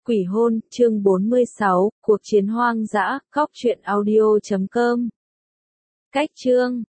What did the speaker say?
Quỷ hôn, chương 46, cuộc chiến hoang dã, góc truyện audio.com. Cách chương